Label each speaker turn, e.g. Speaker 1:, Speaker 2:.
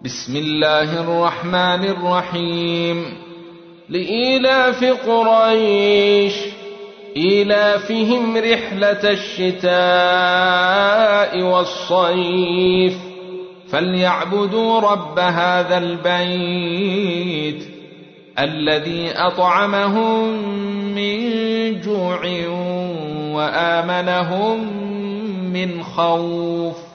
Speaker 1: بسم الله الرحمن الرحيم. لإيلاف قريش إيلافهم رحلة الشتاء والصيف فليعبدوا رب هذا البيت الذي أطعمهم من جوع وآمنهم من خوف.